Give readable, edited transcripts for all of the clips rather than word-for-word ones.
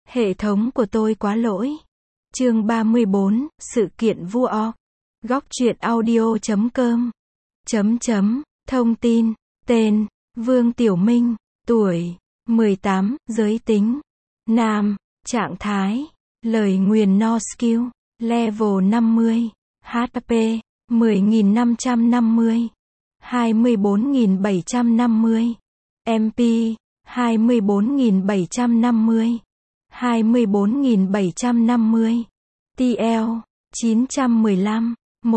Hệ thống của tôi quá lỗi. Chương 34, sự kiện vua orc. Góc truyện audio.com. Thông tin, tên, Vương Tiểu Minh, tuổi, 18, giới tính, nam, trạng thái, lời nguyền no skill, level 50, HP, 10.550, 24.750, MP, 24.750, 24.750, TL, 915,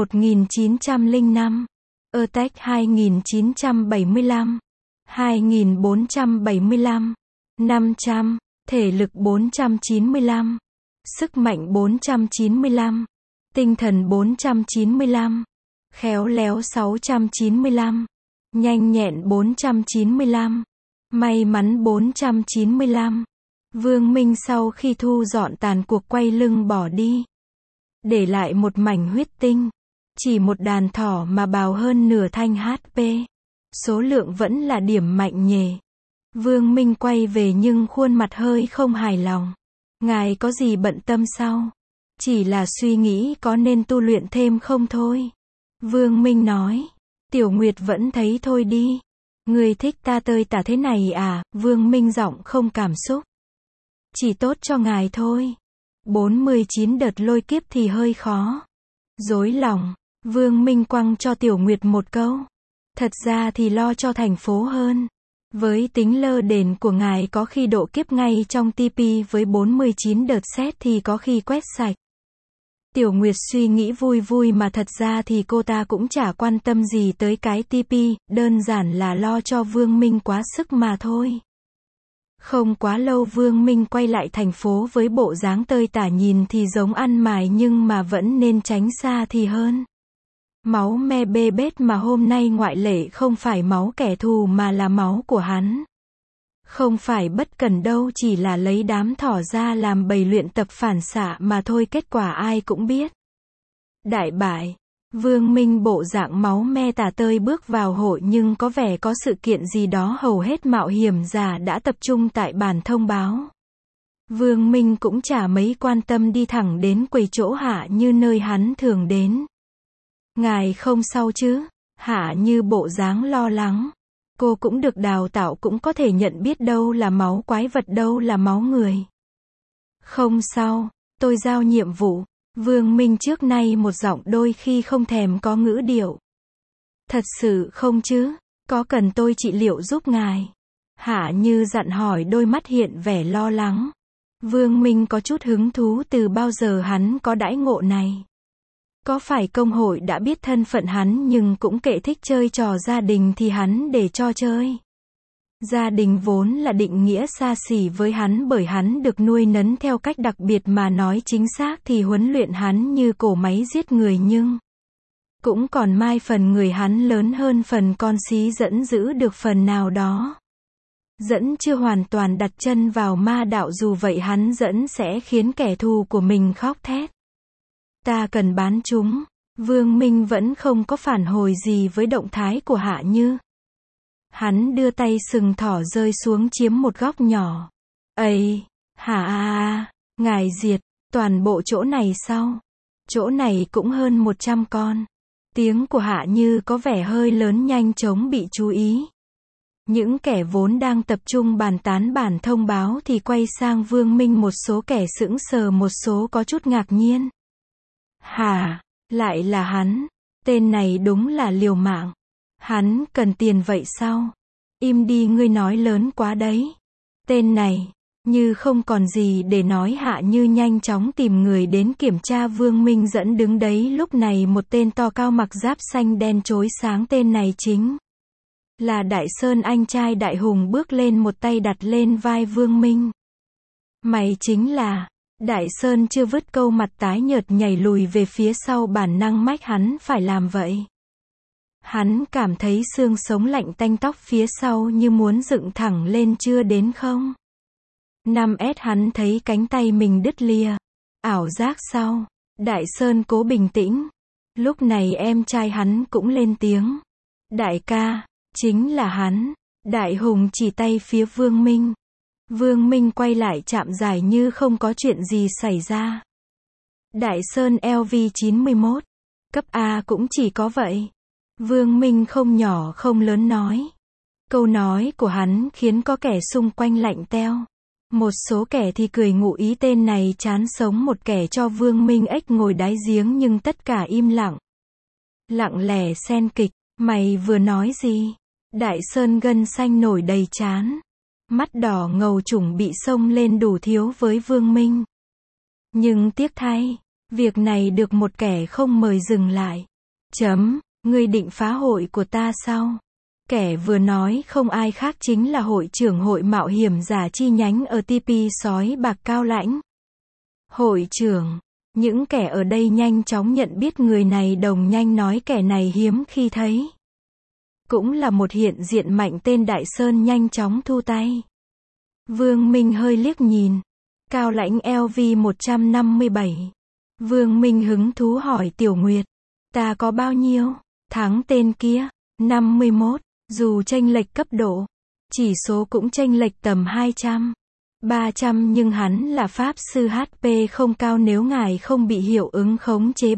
1905, Attack 2975, 2475, 500, thể lực 495, sức mạnh 495, tinh thần 495, khéo léo 695, nhanh nhẹn 495, may mắn 495. Vương Minh sau khi thu dọn tàn cuộc quay lưng bỏ đi, để lại một mảnh huyết tinh, chỉ một đàn thỏ mà bào hơn nửa thanh HP. Số lượng vẫn là điểm mạnh nhề. Vương Minh quay về nhưng khuôn mặt hơi không hài lòng. Ngài có gì bận tâm sao? Chỉ là suy nghĩ có nên tu luyện thêm không thôi. Vương Minh nói. Tiểu Nguyệt vẫn thấy thôi đi. Người thích ta tơi tả thế này à? Vương Minh giọng không cảm xúc. Chỉ tốt cho ngài thôi. 49 đợt lôi kiếp thì hơi khó. Dối lòng. Vương Minh quăng cho Tiểu Nguyệt một câu. Thật ra thì lo cho thành phố hơn. Với tính lơ đền của ngài có khi độ kiếp ngay trong TP, với 49 đợt xét thì có khi quét sạch. Tiểu Nguyệt suy nghĩ vui vui mà thật ra thì cô ta cũng chả quan tâm gì tới cái TP, đơn giản là lo cho Vương Minh quá sức mà thôi. Không quá lâu Vương Minh quay lại thành phố với bộ dáng tơi tả nhìn thì giống ăn mài nhưng mà vẫn nên tránh xa thì hơn. Máu me bê bết mà hôm nay ngoại lệ không phải máu kẻ thù mà là máu của hắn. Không phải bất cần đâu, chỉ là lấy đám thỏ ra làm bầy luyện tập phản xạ mà thôi, kết quả ai cũng biết. Đại bại. Vương Minh bộ dạng máu me tả tơi bước vào hội nhưng có vẻ có sự kiện gì đó, hầu hết mạo hiểm giả đã tập trung tại bản thông báo. Vương Minh cũng chả mấy quan tâm, đi thẳng đến quầy chỗ Hạ Như nơi hắn thường đến. Ngài không sao chứ? Hạ Như bộ dáng lo lắng. Cô cũng được đào tạo, cũng có thể nhận biết đâu là máu quái vật, đâu là máu người. Không sao, tôi giao nhiệm vụ. Vương Minh trước nay một giọng đôi khi không thèm có ngữ điệu. Thật sự không chứ? Có cần tôi trị liệu giúp ngài? Hạ Như dặn hỏi, đôi mắt hiện vẻ lo lắng. Vương Minh có chút hứng thú, từ bao giờ hắn có đãi ngộ này? Có phải công hội đã biết thân phận hắn nhưng cũng kệ, thích chơi trò gia đình thì hắn để cho chơi. Gia đình vốn là định nghĩa xa xỉ với hắn, bởi hắn được nuôi nấng theo cách đặc biệt, mà nói chính xác thì huấn luyện hắn như cỗ máy giết người, nhưng cũng còn mai phần người hắn lớn hơn phần con xí dẫn giữ được phần nào đó. Dẫn chưa hoàn toàn đặt chân vào ma đạo, dù vậy hắn dẫn sẽ khiến kẻ thù của mình khóc thét. Ta cần bán chúng. Vương Minh vẫn không có phản hồi gì với động thái của Hạ Như. Hắn đưa tay sừng thỏ rơi xuống chiếm một góc nhỏ. Ây, hả ngài diệt toàn bộ chỗ này sao? Chỗ này cũng hơn 100 con. Tiếng của Hạ Như có vẻ hơi lớn, nhanh chóng bị chú ý. Những kẻ vốn đang tập trung bàn tán bản thông báo thì quay sang Vương Minh, một số kẻ sững sờ, một số có chút ngạc nhiên. Hả, lại là hắn? Tên này đúng là liều mạng. Hắn cần tiền vậy sao? Im đi, ngươi nói lớn quá đấy. Tên này, như không còn gì để nói, Hạ Như nhanh chóng tìm người đến kiểm tra. Vương Minh dẫn đứng đấy, lúc này một tên to cao mặc giáp xanh đen chói sáng, tên này chính là Đại Sơn, anh trai Đại Hùng, bước lên, một tay đặt lên vai Vương Minh. Mày chính là... Đại Sơn chưa vứt câu, mặt tái nhợt nhảy lùi về phía sau, bản năng mách hắn phải làm vậy. Hắn cảm thấy xương sống lạnh tanh, tóc phía sau như muốn dựng thẳng lên. Chưa đến không 5S hắn thấy cánh tay mình đứt lìa. Ảo giác sao? Đại Sơn cố bình tĩnh. Lúc này em trai hắn cũng lên tiếng. Đại ca, chính là hắn. Đại Hùng chỉ tay phía Vương Minh. Vương Minh quay lại chạm dài như không có chuyện gì xảy ra. Đại Sơn LV91. Cấp A cũng chỉ có vậy. Vương Minh không nhỏ không lớn nói. Câu nói của hắn khiến có kẻ xung quanh lạnh teo. Một số kẻ thì cười ngụ ý tên này chán sống một kẻ cho Vương Minh ếch ngồi đáy giếng nhưng tất cả im lặng. Lặng lẻ xen kịch, mày vừa nói gì? Đại Sơn gân xanh nổi đầy trán. Mắt đỏ ngầu trùng bị xông lên đủ thiếu với Vương Minh. Nhưng tiếc thay, việc này được một kẻ không mời dừng lại. Ngươi định phá hội của ta sao? Kẻ vừa nói không ai khác chính là hội trưởng hội mạo hiểm giả chi nhánh ở TP Sói Bạc Cao Lãnh. Hội trưởng, những kẻ ở đây nhanh chóng nhận biết người này, đồng nhanh nói kẻ này hiếm khi thấy. Cũng là một hiện diện mạnh, tên Đại Sơn nhanh chóng thu tay. Vương Minh hơi liếc nhìn. Cao Lãnh LV157. Vương Minh hứng thú hỏi Tiểu Nguyệt. Ta có bao nhiêu? Thắng tên kia. 51. Dù chênh lệch cấp độ, chỉ số cũng chênh lệch tầm 200, 300 nhưng hắn là pháp sư HP không cao, nếu ngài không bị hiệu ứng khống chế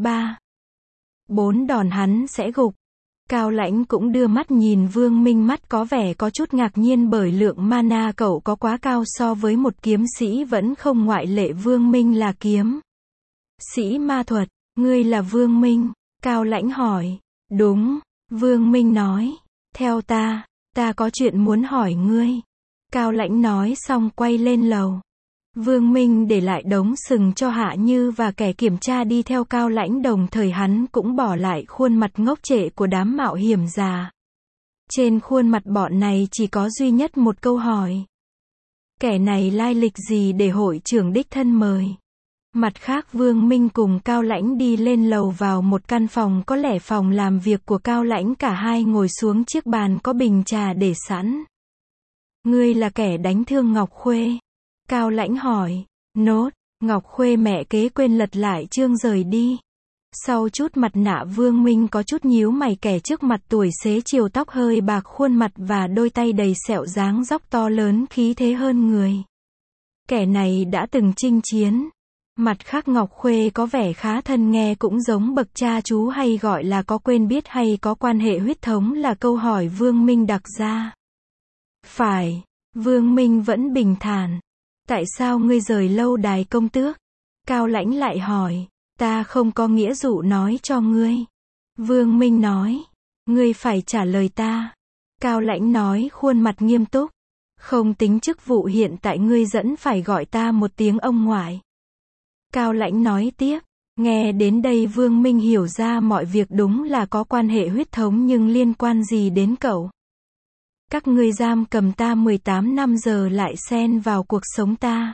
4 đòn hắn sẽ gục. Cao Lãnh cũng đưa mắt nhìn Vương Minh, mắt có vẻ có chút ngạc nhiên bởi lượng mana cậu có quá cao so với một kiếm sĩ, vẫn không ngoại lệ. Vương Minh là kiếm sĩ ma thuật, ngươi là Vương Minh? Cao Lãnh hỏi. Đúng, Vương Minh nói. Theo ta có chuyện muốn hỏi ngươi. Cao Lãnh nói xong quay lên lầu. Vương Minh để lại đống sừng cho Hạ Như và kẻ kiểm tra đi theo Cao Lãnh, đồng thời hắn cũng bỏ lại khuôn mặt ngốc trệ của đám mạo hiểm già. Trên khuôn mặt bọn này chỉ có duy nhất một câu hỏi. Kẻ này lai lịch gì để hội trưởng đích thân mời? Mặt khác, Vương Minh cùng Cao Lãnh đi lên lầu vào một căn phòng có lẽ phòng làm việc của Cao Lãnh. Cả hai ngồi xuống chiếc bàn có bình trà để sẵn. Ngươi là kẻ đánh thương Ngọc Khuê? Cao Lãnh hỏi. Nốt, Ngọc Khuê mẹ kế, quên lật lại chương rời đi. Sau chút mặt nạ, Vương Minh có chút nhíu mày. Kẻ trước mặt tuổi xế chiều, tóc hơi bạc, khuôn mặt và đôi tay đầy sẹo, dáng dóc to lớn, khí thế hơn người. Kẻ này đã từng chinh chiến. Mặt khác, Ngọc Khuê có vẻ khá thân, nghe cũng giống bậc cha chú, hay gọi là có quen biết hay có quan hệ huyết thống, là câu hỏi Vương Minh đặt ra. Phải. Vương Minh vẫn bình thản. Tại sao ngươi rời lâu đài công tước? Cao Lãnh lại hỏi. Ta không có nghĩa dụ nói cho ngươi. Vương Minh nói. Ngươi phải trả lời ta. Cao Lãnh nói khuôn mặt nghiêm túc. Không tính chức vụ hiện tại, ngươi vẫn phải gọi ta một tiếng ông ngoại. Cao Lãnh nói tiếp. Nghe đến đây Vương Minh hiểu ra mọi việc đúng là có quan hệ huyết thống, nhưng liên quan gì đến cậu? Các ngươi giam cầm ta 18 năm giờ lại xen vào cuộc sống ta.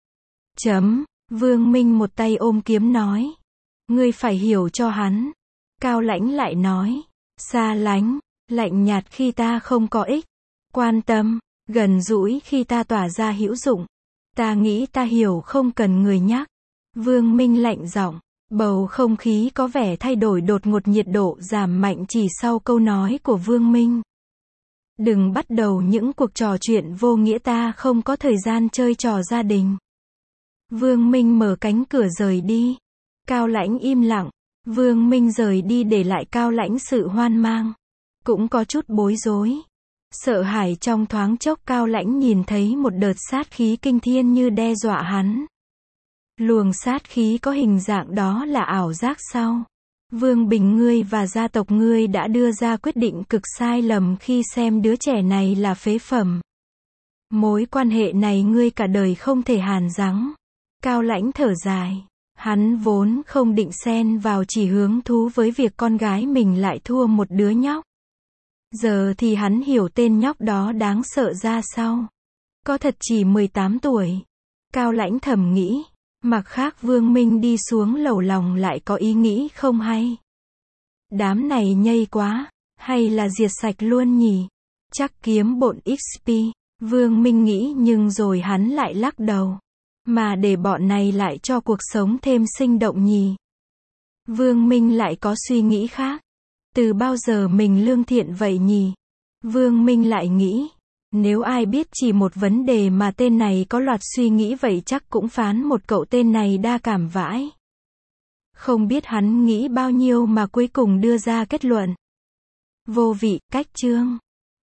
Vương Minh một tay ôm kiếm nói. Ngươi phải hiểu cho hắn. Cao Lãnh lại nói. Xa lánh, lạnh nhạt khi ta không có ích. Quan tâm, gần gũi khi ta tỏa ra hữu dụng. Ta nghĩ ta hiểu, không cần người nhắc. Vương Minh lạnh giọng. Bầu không khí có vẻ thay đổi đột ngột, nhiệt độ giảm mạnh chỉ sau câu nói của Vương Minh. Đừng bắt đầu những cuộc trò chuyện vô nghĩa, ta không có thời gian chơi trò gia đình. Vương Minh mở cánh cửa rời đi. Cao Lãnh im lặng. Vương Minh rời đi để lại Cao Lãnh sự hoang mang. Cũng có chút bối rối. Sợ hãi trong thoáng chốc. Cao Lãnh nhìn thấy một đợt sát khí kinh thiên như đe dọa hắn. Luồng sát khí có hình dạng đó là ảo giác sao? Vương Bình, ngươi và gia tộc ngươi đã đưa ra quyết định cực sai lầm khi xem đứa trẻ này là phế phẩm. Mối quan hệ này ngươi cả đời không thể hàn gắn. Cao Lãnh thở dài. Hắn vốn không định xen vào, chỉ hứng thú với việc con gái mình lại thua một đứa nhóc. Giờ thì hắn hiểu tên nhóc đó đáng sợ ra sao. Có thật chỉ 18 tuổi. Cao Lãnh thầm nghĩ. Mặt khác, Vương Minh đi xuống lầu lòng lại có ý nghĩ không hay. Đám này nhây quá, hay là diệt sạch luôn nhỉ? Chắc kiếm bộn XP. Vương Minh nghĩ, nhưng rồi hắn lại lắc đầu. Mà để bọn này lại cho cuộc sống thêm sinh động nhỉ? Vương Minh lại có suy nghĩ khác. Từ bao giờ mình lương thiện vậy nhỉ? Vương Minh lại nghĩ. Nếu ai biết chỉ một vấn đề mà tên này có loạt suy nghĩ vậy chắc cũng phán một cậu tên này đa cảm vãi. Không biết hắn nghĩ bao nhiêu mà cuối cùng đưa ra kết luận vô vị, cách chương.